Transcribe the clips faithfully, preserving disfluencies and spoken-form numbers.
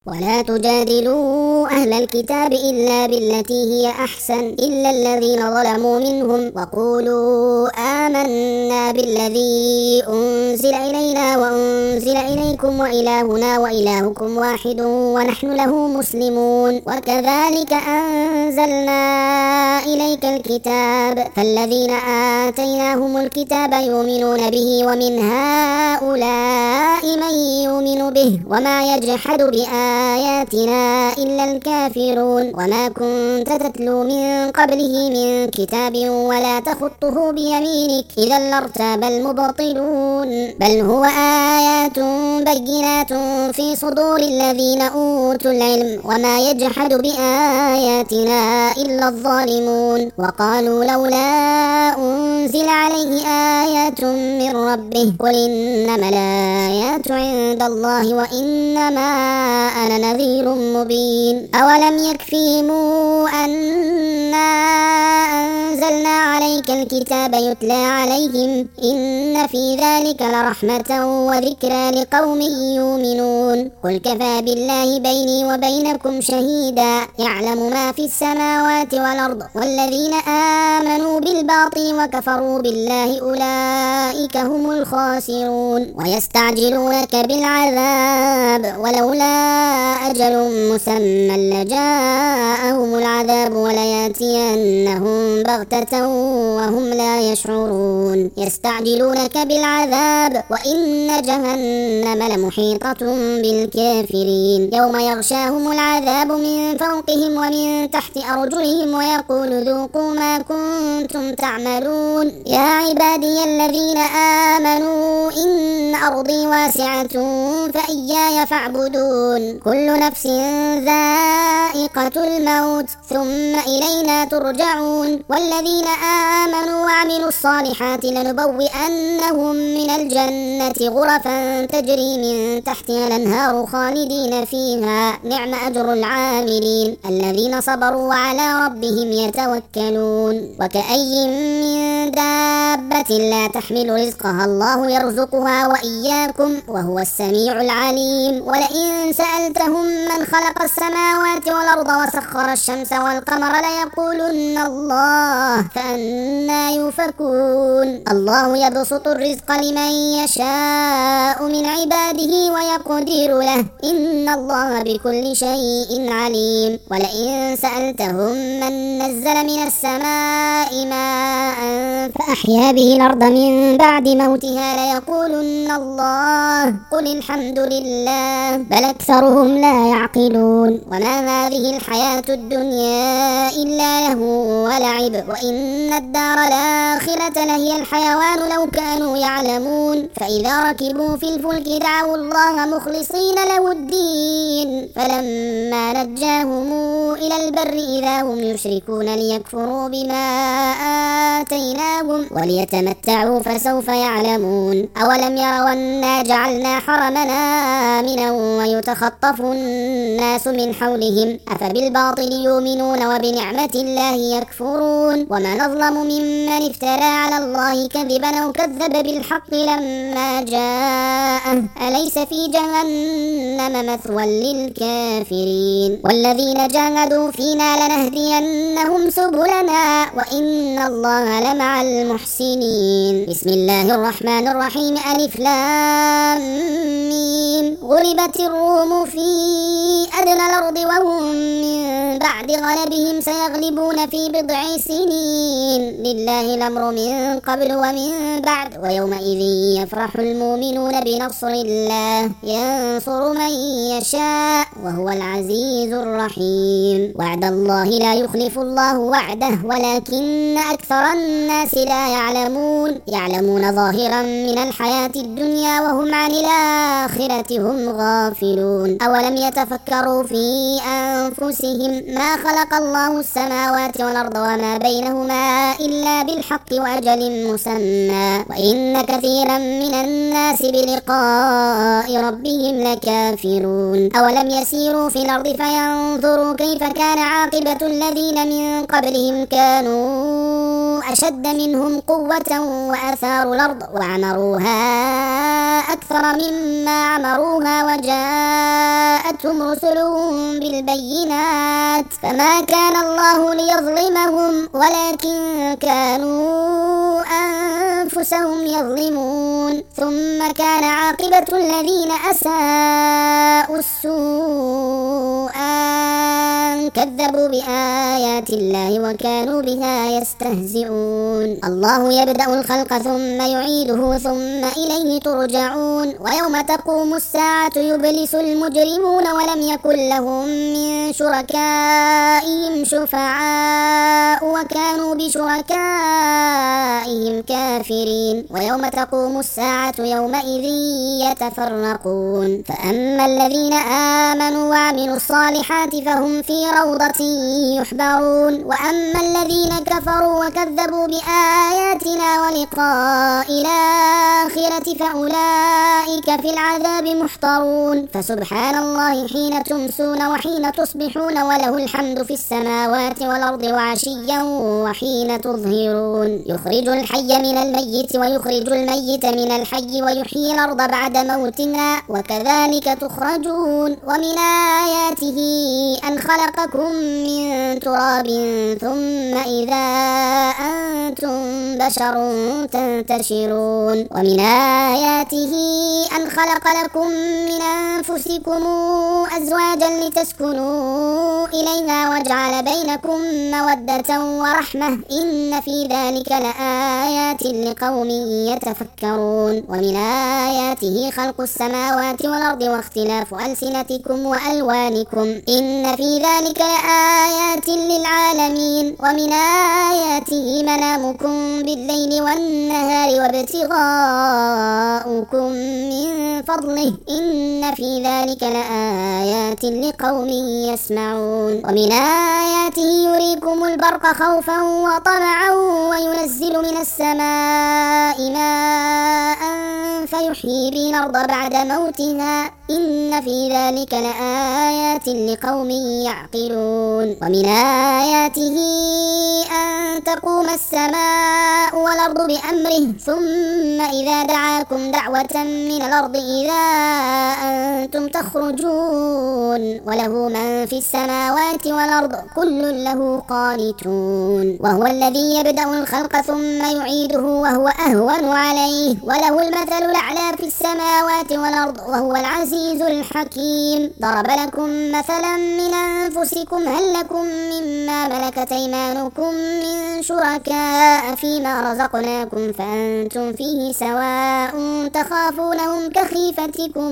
ولا تجادلوا أهل الكتاب إلا بالتي هي أحسن إلا الذين ظلموا منهم وقولوا آمنا بالذي أنزل إلينا وأنزل إليكم وإلهنا وإلهكم واحد ونحن له مسلمون وكذلك أنزلنا إليك الكتاب فالذين آتيناهم الكتاب يؤمنون به ومن هؤلاء من يؤمن به وما يجحد بآياتنا إلا الكافرون وما كنت تتلو من قبله من كتاب ولا تخطه بيمينك إذا لارتاب المبطلون بل هو آيات بينات في صدور الذين أوتوا العلم وما يجحد بآياتنا إلا الظالمون وقالوا لولا أنزل عليه آيات من ربه قل إنما الآيات عند الله وإنما أنا نذير مبين أولم يكفيهم أنا أنزلنا عليك الكتاب يتلى عليهم إن في ذلك لرحمة وذكرى لقوم يؤمنون قل كفى بالله بيني وبينكم شهيدا يعلم ما في السماوات والأرض والذين آمنوا بالباطل وكفروا بالله أولئك هم الخاسرون ويستعجلونك بالعذاب ولولا أجل مسمى لجاءهم العذاب ولياتينهم بغتة وهم لا يشعرون يستعجلونك بالعذاب وإن جهنم لمحيطة بالكافرين يوم يغشاهم العذاب من فوقهم ومن تحت أرجلهم ويقول ذوقوا ما كنتم تعملون يا عبادي الذين آمنوا إن أرضي واسعة فإياي فاعبدون كل نفس ذائقة الموت ثم إلينا ترجعون والذين آمنوا وعملوا الصالحات لنبوئنهم من الجنة غرفا تجري من تحتها الأنهار خالدين فيها نعم أجر العاملين الذين صبروا وعلى ربهم يتوكلون وكأي من دابة لا تحمل رزقها الله يرزقها وإياكم وهو السميع العليم ولئن سألتهم من خلق السماوات والأرض وسخر الشمس والقمر ليقولن الله فأنا يؤفكون الله يبسط الرزق لمن يشاء من عباده ويقدر له إن الله بكل شيء عليم ولئن سألتهم من نزل من السماء ماء فأحيا به الأرض من بعد موتها ليقولن الله قل الحمد لله بل أكثرهم لا يعقلون وما هذه الحياة الدنيا إلا له ولعب وإن الدار الآخرة لهي الحيوان لو كانوا يعلمون فإذا ركبوا في الفلك دعوا الله مخلصين له الدين فلما نجاهم إلى البر إذا هم يشركون ليكفروا بما آتيناهم وليتمتعوا فسوف يعلمون أولم يروا أنا جعلنا حرمنا آمنا ويتخطف الناس من حولهم أفبالباطل يؤمنون وبنعمة الله يكفرون ومن أظلم ممن افترى على الله كذبا أو كذب بالحق لما جاءه أليس في جهنم مثوى للكافرين والذين جاهدوا فينا لنهدينهم سبلنا وإن الله لمع المحسنين بسم الله الرحمن الرحيم ألف لام ميم غلبت الروم في أدنى الأرض وهم من بعد غلبهم سيغلبون في بضع سنين لله الأمر من قبل ومن بعد ويومئذ يفرح المؤمنون بنصر الله ينصر من يشاء وهو العزيز الرحيم وعد الله لا يخلف الله وعده ولكن أكثر الناس لا يعلمون يعلمون ظاهرا من الحياة الدنيا وهم عن الآخرة هم غافلون أولم يتفكروا في أنفسهم ما خلق الله السماوات والأرض وما بينهما إلا بالحق وأجل مسمى وإن كثيرا من الناس بلقاء ربهم لكافرون أولم يسيروا في الأرض فينظروا كيف كان عاقبة الذين من قبلهم كانوا أشد منهم قوة وأثاروا الأرض وعمروها أكثر مما عمروها وجاءتهم رسلهم بالبينات فما كان الله ليظلمهم ولكن كانوا أنفسهم يظلمون ثم كان عاقبة الذين أساءوا السوء أن كذبوا بآيات الله وكانوا بها يستهزئون الله يبدأ الخلق ثم يعيده ثم إليه ترجعون ويوم تقوم الساعة يبلس المجرمون ولم يكن لهم من شركائهم شفعاء وكانوا بشركائهم كافرين ويوم تقوم الساعة يومئذ يتفرقون فأما الذين آمنوا وعملوا الصالحات فهم في روضة يحبرون وأما الذين كفروا وكذبوا بآياتنا ولقاء الآخرة فأولئك في العذاب محضرون فسبحان الله حين تمسون وحين تصبحون وله الحمد في السماوات والأرض وعشيا وحين تظهرون يخرج الحي من الميت ويخرج الميت من الحي ويحيي الأرض بعد موتها وكذلك تخرجون ومن آياته أن خلقكم من تراب ثم إذا أنتم بشر تنتشرون ومن آياته أن خلق لكم من أنفسكم أزواجا لتسكنوا إليها وجعل بينكم مودة ورحمة إن في ذلك لآيات لقوم يتفكرون ومن آياته خلق السماوات والأرض واختلاف ألسنتكم وألوانكم إن في ذلك لآيات للعالمين ومن آياته منامكم بالليل والنهار وابتغاؤكم من فضله إن في ذلك لآيات لقوم يسمعون ومن آياته يريكم البرق خوفا وطمعا وينزل من السماء ماء فيحيي به الأرض بعد موتها إن في ذلك لآيات لقوم يعقلون ومن آياته أن تقوم السماء والأرض بأمره ثم إذا دعاكم دعوة من الأرض إذا أنتم تخرجون وله من في السماوات والأرض كل له قانتون وهو الذي يبدأ الخلق ثم يعيده وهو أهون عليه وله المثل الأعلى في السماوات والأرض وهو العزيز الحكيم ضرب لكم مثلا من أنفسكم هل لكم مما ملكت أيمانكم من شركاء فيما رزقناكم فأنتم فيه سواء تخافونهم كخيفتكم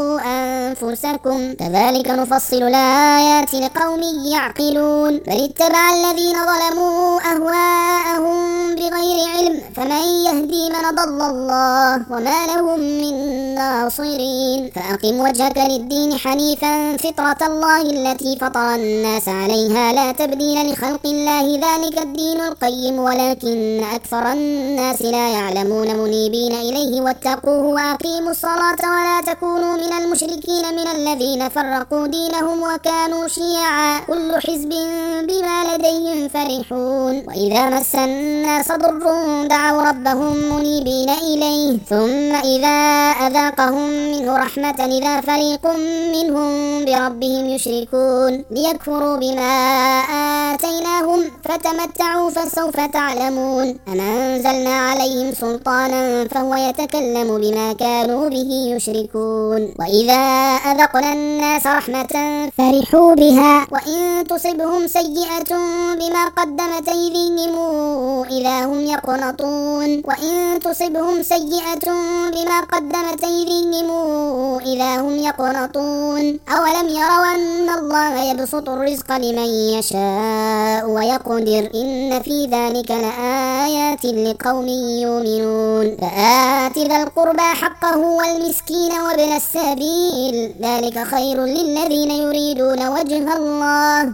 أنفسكم كذلك نفصل الآيات لقوم يعقلون بل اتبع الذين ظلموا أهواءهم بغير علم فمن يهدي من ضل الله وما لهم من ناصرين فأقم وجهك للدين حنيفا فطرة الله التي فطر الناس عليها لا تبديل لخلق الله ذلك الدين القيم ولكن أكثر الناس لا يعلمون منيبين إليه واتقوه وأقيموا الصلاة ولا تكونوا من المشركين من الذين فرقوا دينهم وكانوا شيعا كل حزب بما لديهم فرحون وإذا مس الناس ضر دعوا ربهم منيبين إليه ثم إذا أذاقهم منه رحمة إذا فريق منهم بربهم يشركون ليكفروا بما آتيناهم فتمتعوا فسوف تعلمون أم أنزلنا عليهم سلطانا فهو يتكلم بما كانوا به يشركون وإذا أذقنا الناس رحمة فرحوا بها وإن تصبهم سيئة بما قدمت أيديهم إذا هم يقنطون وإن تصبهم سيئة بما قدمت أيديهم إذا هم يقنطون أولم يروا أن الله يبسط الرزق لمن يشاء ويقدر إن في ذلك لآيات لقوم يؤمنون فآت ذا القربى حقه والمسكين وابن السبيل ذلك خير للذين يريدون وجه الله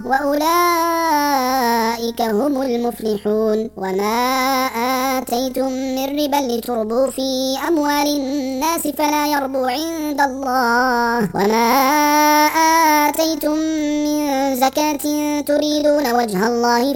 وأولئك هم المفلحون وما آتيتم من ربا لتربوا في أموال الناس فلا يربو عند الله وما آتيتم من زكاة تريدون وجه الله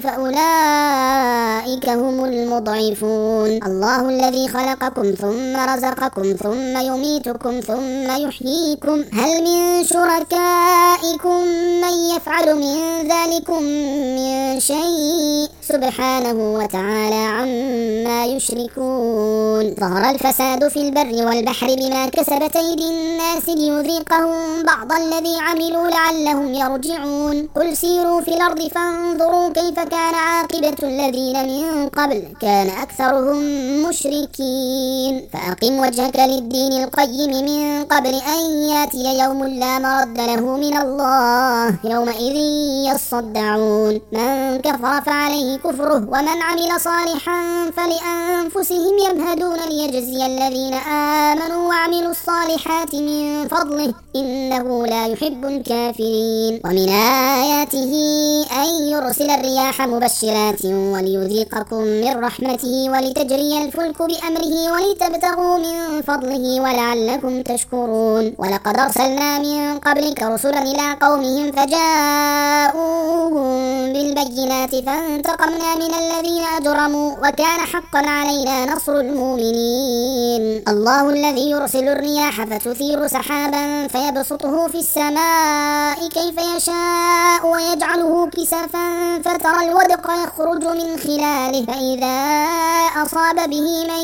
فأولئك هم المضعفون الله الذي خلقكم ثم رزقكم ثم يميتكم ثم يحييكم هل من شركائكم من يفعل من ذلكم من شيء سبحانه وتعالى عما يشركون ظهر الفساد في البر والبحر بما كسبت أيدي الناس ليذيقهم بعض الذي عملوا لعلهم يرجعون قل سيروا في الأرض فانظروا كيف كان عاقبة الذين من قبل كان أكثرهم مشركين فأقم وجهك للدين القيم من قبل أن ياتي يوم لا مرد له من الله يومئذ يصدعون من كفر فعليه كفره ومن عمل صالحا فلأنفسهم يمهدون ليجزي الذين آمنوا وعملوا الصالحات من فضله إنه لا يحب الكافرين ومن آياته أن يرسل الرياح مبشرات وليذيقكم من رحمته ولتجري الفلك بأمره ولتبتغوا من فضله ولعلكم تشكرون ولقد أرسلنا من قبلك رسلا إلى قومهم فجاءوهم بالبينات فانتقمنا من الذين أجرموا وكان حقا علينا نصر المؤمنين الله الذي يرسل الرياح فتثير سحابا فيبسطه في السماء كيف يشاء ويجعله كسفا فترى الودق يخرج من خلاله فإذا أصاب به من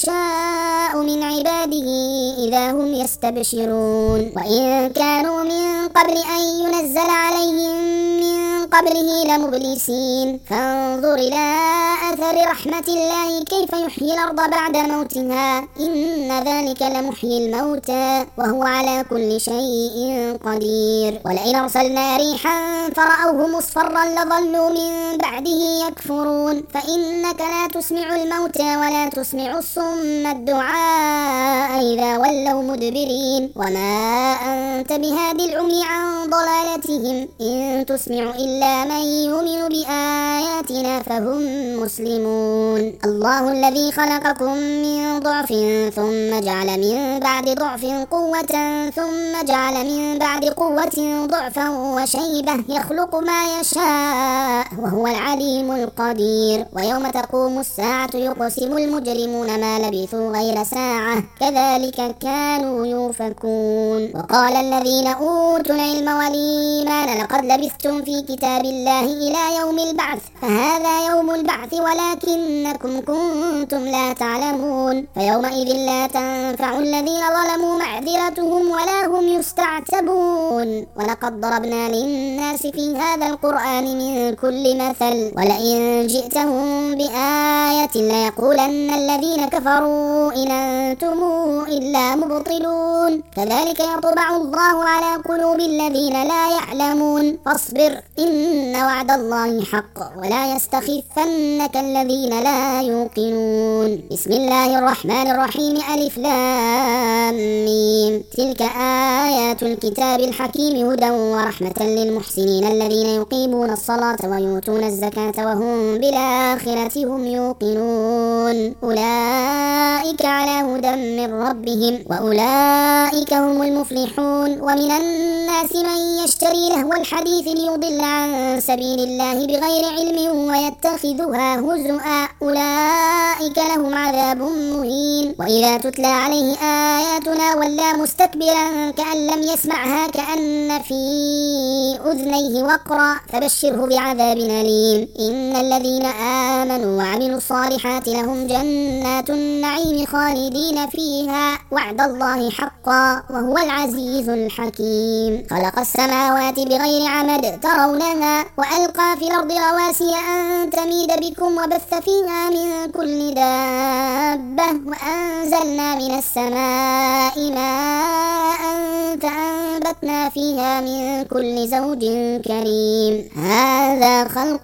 يشاء من عباده إذا هم يستبشرون وإن كانوا من قبل أن ينزل عليهم من قبله لمبلسين فانظر إلى أثر رحمة الله كيف يحيي الأرض بعد موتها إن ذلك لمحيي الموتى وهو على كل شيء قدير ولئن أرسلنا ريحا فرأوه مصفرا لظلوا من بعده يكفرون فإنك لا تسمع الموتى ولا تسمع الصم الدعاء إذا ولوا مدبرين وما أنت بهادي العمي عن ضلالتهم إن تسمع إلا من يؤمن بآياتنا فهم مسلمون الله الذي خلقكم من ضعف ثم جعل من بعد ضعف قوة ثم جعل من بعد قوة ضعفا وشيبة يخلق ما يشاء وهو العليم القدير ويوم تقوم الساعة يقسم المجرمون ما لبثوا غير ساعة كذلك كانوا يؤفكون وقال الذين أوتوا العلم والإيمان لقد لبثتم في كتاب الله إلى يوم البعث فهذا يوم البعث ولكنكم كنتم لا تعلمون فيومئذ لا تنفع الذين ظلموا معذرتهم ولا هم يستعتبون ولقد ضربنا للناس في هذا القرآن من كل مثل ولئن جئتهم بآية ليقولن الذين كفروا إن أنتم إلا مبطلون كذلك يطبع الله على قلوب الذين لا يعلمون فاصبر إن وعد الله حق ولا يستخفنك الذين لا يوقنون بسم الله الرحمن الرحيم ألف لام ميم تلك آيات الكتاب الحكيم هدى ورحمة للمحسنين الذين يقيمون الصلاة ويؤتون الزكاة وهم بالآخرة هم يوقنون أولئك على هدى من ربهم وأولئك هم المفلحون ومن الناس من يشتري لهو الحديث ليضل عن سبيل الله بغير علم ويتخذها هزؤا أولئك لهم عذاب مهين وإذا تتلى عليه آياتنا ولى مستكبرا كأن لم يسمعها كأن في أذنيه وقرا فبشره بعذاب أليم إن الذين آمنوا وعملوا الصالحات لهم جنات النعيم خالدين فيها وعد الله حقا وهو العزيز الحكيم خلق السماوات بغير عمد ترونها وألقى في الأرض رواسي أن تميد بكم وبث فيها من كل دابة وأنزلنا من السماء ماء فأنبتنا فيها من كل زوج زوج كريم. هذا خلق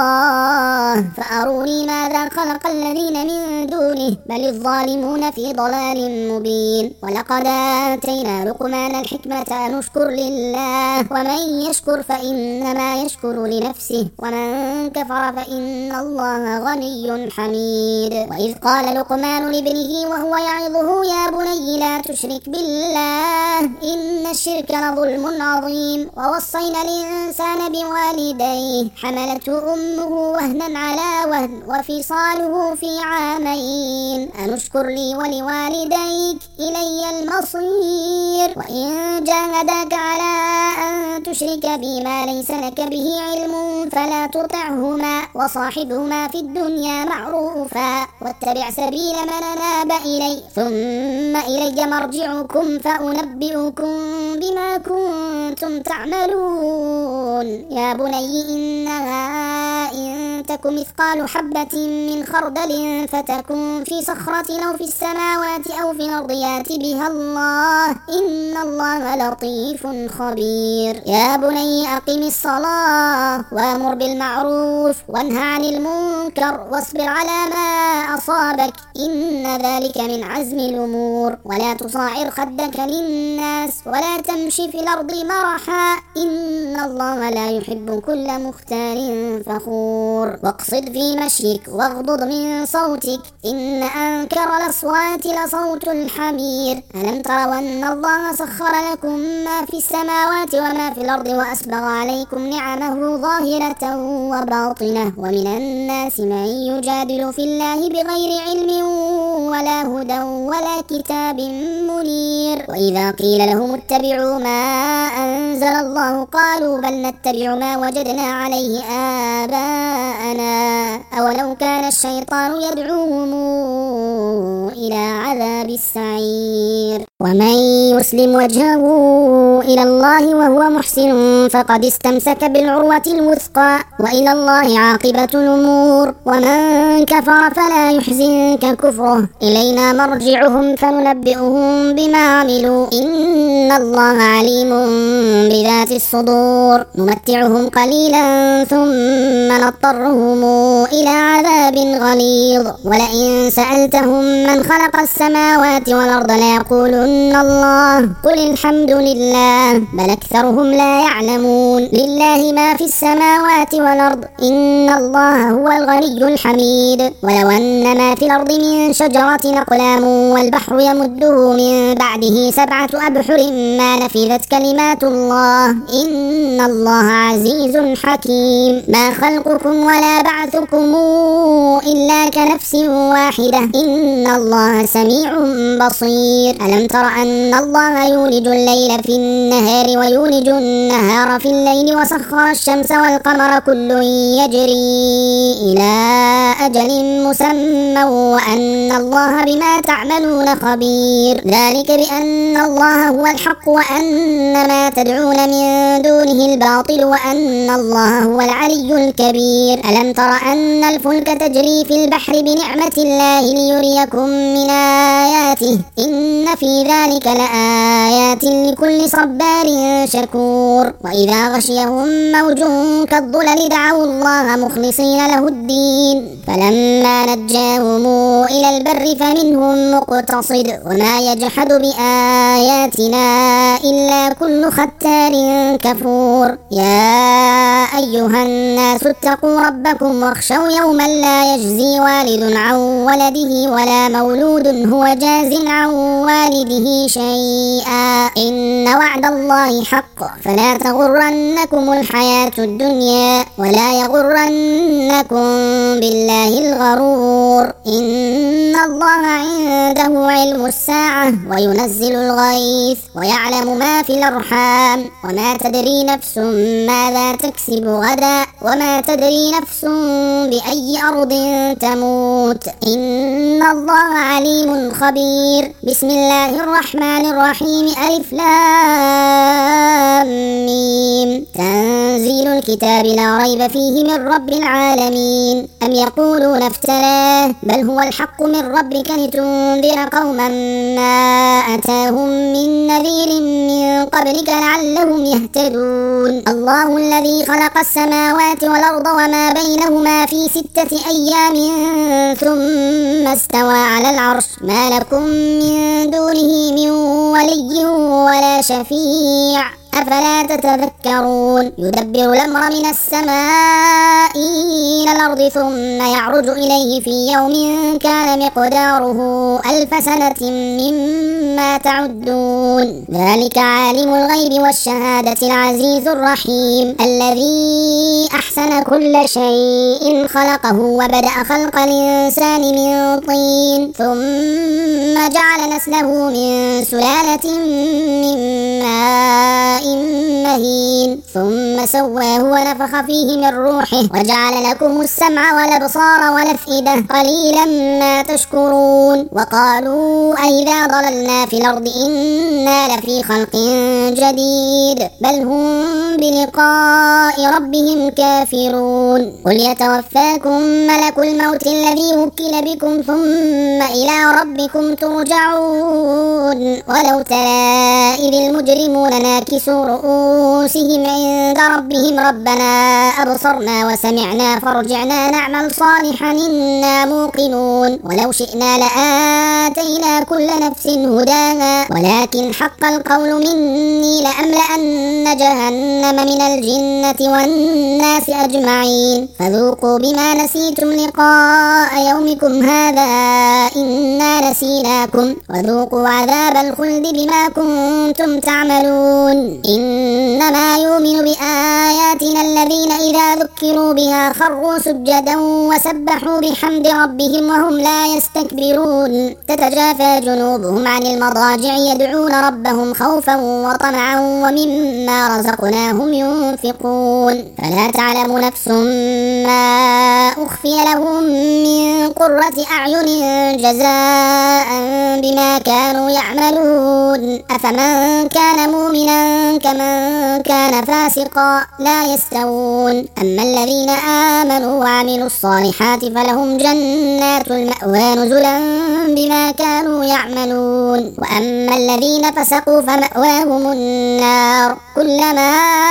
الله فأروني ماذا خلق الذين من دونه بل الظالمون في ضلال مبين. ولقد آتينا لقمان الحكمة أن اشكر لله ومن يشكر فإنما يشكر لنفسه ومن كفر فإن الله غني حميد. وإذ قال لقمان لابنه وهو يعظه يا بني لا تشرك بالله إن الشرك لظلم عظيم. ووصينا الإنسان بوالديه حملته أمه وهنا على وهن وفصاله في عامين أن اشكر لي ولوالديك إلي المصير. وإن جاهداك على أن تشرك بي ما ليس لك به علم فلا تطعهما وصاحبهما في الدنيا معروفا واتبع سبيل من أناب إلي ثم إلي مرجعكم فأنبئكم بما كنتم تعملون. يا بني إنها إن تك مثقال حبة من خردل فتكن في صخرة أو في السماوات أو في الأرض يأت بها الله إن الله لطيف خبير. يا بني أقم الصلاة وأمر بالمعروف وانهى عن المنكر واصبر على ما أصابك إن ذلك من عزم الأمور. ولا تصاعر خدك للناس ولا تمشي في الأرض مرحا إن الله لا يحب كل مختال فخور. واقصد في مشيك واغضض من صوتك إن أنكر الأصوات لصوت الحمير. ألم تروا أن الله سخر لكم ما في السماوات وما في الأرض وأسبغ عليكم نعمه ظاهرة وباطنة ومن الناس من يجادل في الله بغير علم ولا هدى ولا كتاب منير. وإذا قيل لهم اتبعوا ما أنزل الله قالوا بل نتبع ما وجدنا عليه آباءنا أولو كان الشيطان يدعوهم إلى عذاب السعير. ومن يسلم وجهه إلى الله وهو محسن فقد استمسك بالعروة الوثقى وإلى الله عاقبة الأمور. ومن كفر فلا يحزنك كفره إلينا مرجعهم فننبئهم بما عملوا إن الله عليم بذات الصدور. نمتعهم قليلا ثم نضطرهم إلى عذاب غليظ. ولئن سألتهم من خلق السماوات والأرض ليقولن الله قل الحمد لله بل أكثرهم لا يعلمون. لله ما في السماوات والأرض إن الله هو الغني الحميد. ولو أن ما في الأرض من شجرة أقلام والبحر يمده من بعده سبعة أبحر ما نفذت كلمات الله إن الله عزيز حكيم. ما خلقكم ولا بعثكم إلا كنفس واحدة إن الله سميع بصير. ألم تر أن الله يولج الليل في النهار ويولج النهار في الليل وسخر الشمس والقمر كل يجري إلى أجل مسمى وأن الله بما تعملون خبير. ذلك بأن الله هو الحق وأن ما تدعون من دونه الباطل وأن الله هو العلي الكبير. ألم تر أن الفلك تجري في البحر بنعمة الله ليريكم من آياته إن في ذلك لآيات لكل صبار شكور. وإذا غشيهم موج كالظلل دعوا الله مخلصين له الدين فلما نجاهم إلى البر فمنهم مقتصد وما يجحد بآياتنا إلا كل ختار كفور. يا أيها الناس اتقوا ربكم واخشوا يوما لا يجزي والد عن ولده ولا مولود هو جاز عن والده شيئا إن وعد الله حق فلا تغرنكم الحياة الدنيا ولا يغرنكم بالله الغرور. إن الله عنده علم الساعة وينزل الغيث ويعلم ما في الأرحام وما تدري نفس ماذا تكسب غدا وما تدري نفس بأي أرض تموت إن الله عليم خبير. بسم الله الرحمن الرحيم ألف لام ميم. تنزيل تنزيل الكتاب لا ريب فيه من رب العالمين. أم يقولون افتراه بل هو الحق من ربك لتنذر قوما ما أتاهم من نذير من قبلك لعلهم يهتدون. الله الذي خلق السماوات والأرض وما بينهما في ستة أيام ثم استوى على العرش ما لكم من دونه من ولي ولا شفيع أفلا تتذكرون. يدبر الأمر من السماء إلى الأرض ثم يعرج إليه في يوم كان مقداره ألف سنة مما تعدون. ذلك عالم الغيب والشهادة العزيز الرحيم الذي أحسن كل شيء خلقه وبدأ خلق الإنسان من طين ثم جعل نسله من سلالة من ماء مهين ثم سواه ونفخ فيه من روحه وجعل لكم السمع والأبصار والأفئدة قليلا ما تشكرون. وقالوا أئذا ضللنا في الأرض إنا لفي خلق جديد بل هم بلقاء ربهم كافرون. قل يتوفاكم ملك الموت الذي وكل بكم ثم إلى ربكم ترجعون. ولو ترى إذ المجرمون ناكسوا رؤوسهم عند ربهم ربنا أبصرنا وسمعنا فارجعنا نعمل صالحا إنا موقنون. ولو شئنا لآتينا كل نفس هداها ولكن حق القول مني لأملأن جهنم من الجنة والناس أجمعين فذوقوا بما نسيتم لقاء يومكم هذا إنا نسيناكم وذوقوا عذاب الخلد بما كنتم تعملون. إنما يؤمن بآياتنا الذين إذا ذكروا بها خروا سجدا وسبحوا بحمد ربهم وهم لا يستكبرون. تتجافى جنوبهم عن المضاجع يدعون ربهم خوفا وطمعا ومما رزقناهم ينفقون. فلا تعلم نفس ما أخفي لهم من قرة أعين جزاء بما كانوا يعملون. أفمن كان مؤمنا كمن كان فاسقا لا يستوون. أما الذين آمنوا وعملوا الصالحات فلهم جنات المأوى نزلا بما كانوا يعملون. وأما الذين فسقوا فمأواهم النار كلما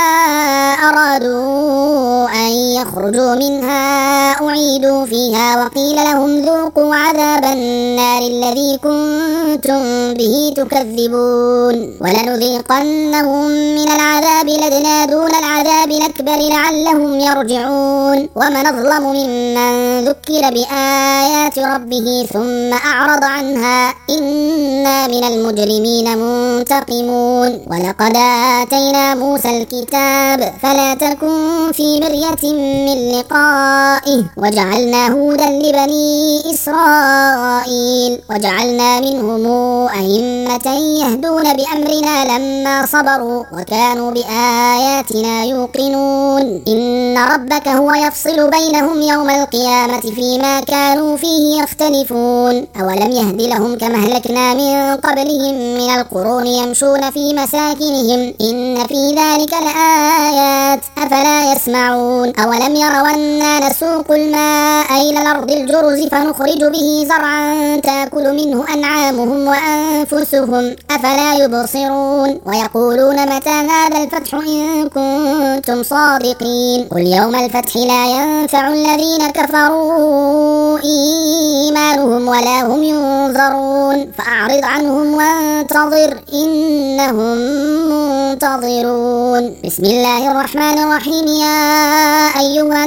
أرادوا أن يخرجوا منها أعيدوا فيها وقيل لهم ذوقوا عذاب النار الذي كنتم به تكذبون. ولنذيقنهم من العذاب لدنا دون العذاب الأكبر لعلهم يرجعون. ومن أظلم ممن ذكر بآيات ربه ثم أعرض عنها إنا من المجرمين منتقمون. ولقد آتينا موسى الكتاب فلا تكن في مرية من لقائه وجعلناه هدى لبني إسرائيل وجعلنا منهم أئمة يهدون بأمرنا لما صبروا وكانوا بآياتنا يوقنون. إن ربك هو يفصل بينهم يوم القيامة فيما كانوا فيه يختلفون. أولم يهد لهم كما أهلكنا من قبلهم من القرون يمشون في مساكنهم إن في ذلك لآيات أفلا يسمعون. أولم يروا أنا نسوق الماء إلى الأرض الجرز فنخرج به زرعا تأكل منه أنعامهم وأنفسهم أفلا يبصرون. ويقولون متى هذا الفتح إن كنتم صادقين. قل يوم الفتح لا ينفع الذين كفروا إيمانهم ولا هم ينظرون فأعرض عنهم وانتظر إنهم منتظرون. بسم الله الرحمن الرحيم. يا أيها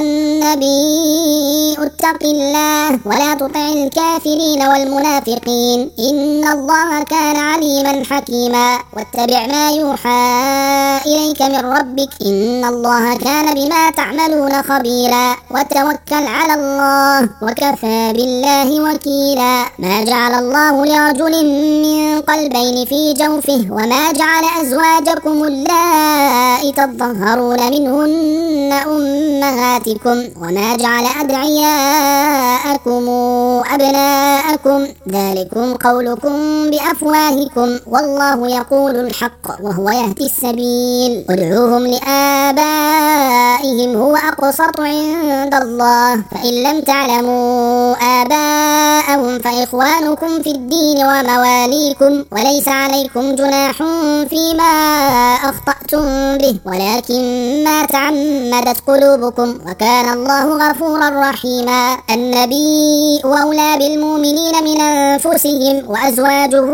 النبي اتق الله ولا تطع الكافرين والمنافقين إن الله كان عليما حكيما. واتبع ما يوحى إليك من ربك إن الله كان بما تعملون خبيرا. وتوكل على الله وكفى بالله وكيلا. ما جعل الله لرجل من قلبين في جوفه وما جعل أزواجكم اللائي تظهرون منهن أمهاتكم وما جعل أدعياءكم أبناءكم ذلكم قولكم بأفواهكم والله يقول الحق وهو يهدي السبيل. ادعوهم لآبائهم أقسط عند الله. فإن لم تعلموا آباءهم فإخوانكم في الدين ومواليكم، وليس عليكم جناح فيما أخطأتم به ولكن ما تعمدت قلوبكم، وكان الله غفورا رحيما. النبي أولى بالمؤمنين من أنفسهم، وأزواجه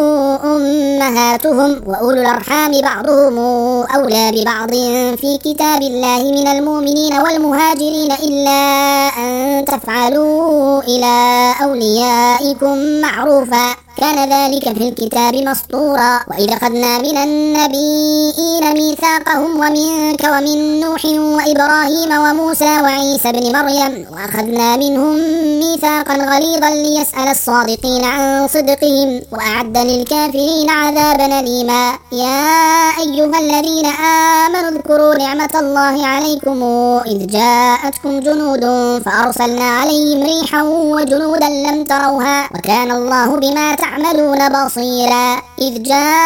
أمهاتهم، وأولو الأرحام بعضهم أولى ببعض في كتاب الله من المؤمنين والمهاجرين إلا أن تفعلوا إلى أوليائكم معروفا، كان ذلك في الكتاب مسطورا. وإذا أخذنا من النبيين ميثاقهم ومنك ومن نوح وإبراهيم وموسى وعيسى بن مريم، وأخذنا منهم ميثاقا غليظا ليسأل الصادقين عن صدقهم، وأعد للكافرين عذابا أليما. يا أيها الذين آمنوا اذكروا نعمة الله عليكم إذ جاءتكم جنود فأرسلنا عليهم ريحا وجنودا لم تروها وكان الله بما تعملون بصيرا. إذ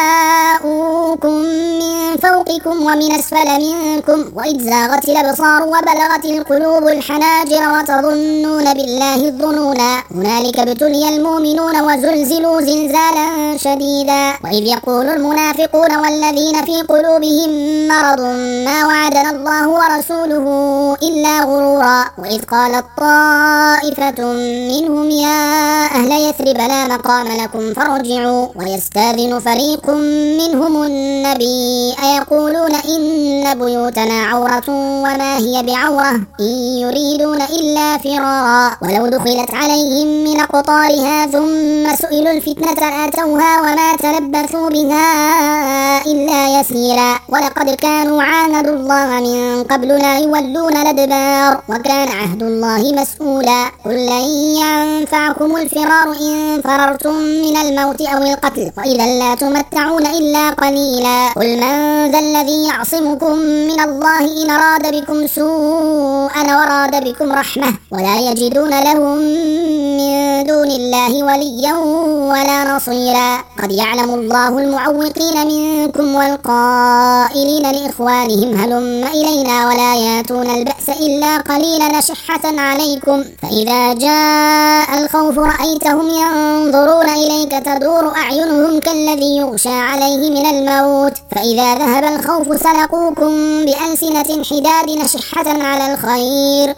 جاءوكم من فوقكم ومن أسفل منكم وإذ زاغت الأبصار وبلغت القلوب الحناجر وتظنون بالله الظنونا، هنالك ابتلي المؤمنون وزلزلوا زلزالا شديدا. وإذ يقول المنافقون والذين في قلوبهم مرض ما وعدنا الله ورسوله إلا غرورا. وإذ قالت طائفة منهم يا أهل يثرب لا مقام لكم فارجعوا، ويستاذن فريق منهم النبي أيقولون إن بيوتنا عورة وما هي بعورة إن يريدون إلا فرارا، ولو دخلت عليهم من أقطارها ثم سئلوا الفتنة أتوها وما تلبثوا بها إلا يسيرا. ولقد كانوا عاهدوا الله من قبل لا يولون الأدبار وكان عهد الله مسؤولا. قل لن ينفعكم الفرار إن فررتم من الموت أو القتل وإذا لا تمتعون إلا قليلا. قل من ذا الذي يعصمكم من الله إن أراد بكم سوءا وراد بكم رحمة ولا يجدون لهم من دون الله وليا ولا نصيرا. قد يعلم الله المعوقين منكم والقائلين لإخوانهم هلم إلينا ولا ياتون البأس إلا قليلا شحة عليكم، فإذا جاء الخوف رأيتهم ينظرون إليك تدور أعينهم كالذي يغشى عليه من الموت، فإذا ذهب الخوف سلقوكم بألسنة حداد شحة على الخير،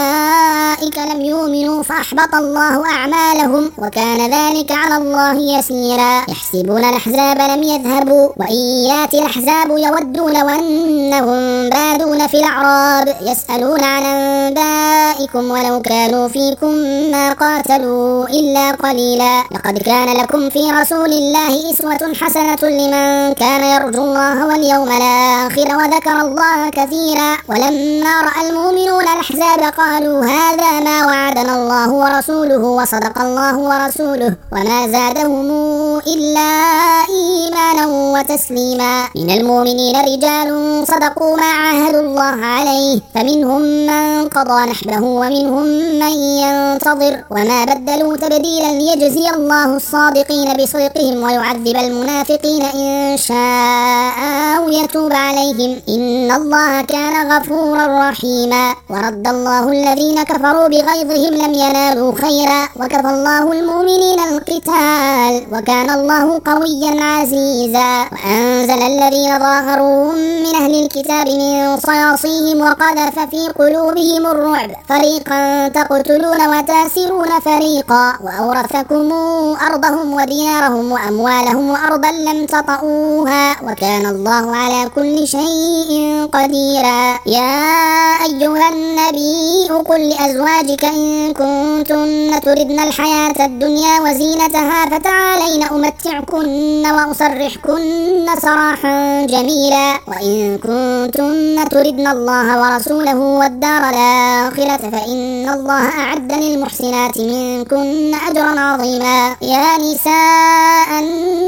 أولئك لم يؤمنوا فأحبط الله أعمالهم وكان ذلك على الله يسيرا. يحسبون الأحزاب لم يذهبوا وإن ياتي الأحزاب يودوا لو أنهم بادون في الأعراب يسألون عن أنبائكم ولو كانوا فيكم ما قاتلوا إلا قليلا. لقد كان لكم في رسول الله أسوة حسنة لمن كان يرجو الله واليوم الآخر وذكر الله كثيرا. ولما رأى المؤمنون الأحزاب قالوا هذا ما وعدنا الله ورسوله وصدق الله ورسوله وما زادهم إلا إيمانا وتسليما. من المؤمنين رجال صدقوا ما عاهدوا الله عليه فمنهم من قضى نحبه ومنهم من ينتظر وما بدلوا تبديلا ليجزي الله الصادقين بصدقهم ويعذب المنافقين إن شاء أو يتوب عليهم إن الله كان غفورا رحيما. ورد الله الذين كفروا بغيظهم لم ينالوا خيرا وكفى الله المؤمنين القتال وكان الله قويا عزيزا. وأنزل الذين ظاهروهم من أهل الكتاب من صياصيهم وقذف في قلوبهم الرعب فريقا تقتلون وتاسرون فريقا وأورثكم أرضهم وديارهم وأموالهم وأرضا لم تطئوها وكان الله على كل شيء قديرا. يا أيها النبي قل لأزواجك إن كنتن تردن الحياة الدنيا وزينتها فتعالين أمتعكن وأسرحكن سراحا جميلا وإن كنتن تردن الله ورسوله والدار الآخرة فإن الله أعد للمحسنات منكن أجرا عظيما. يا نساء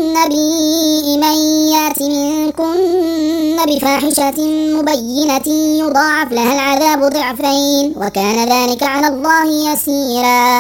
النبي من يات منكن بفاحشة مبينة يضاعف لها العذاب ضعفين وكان ذلك على الله يسيرا.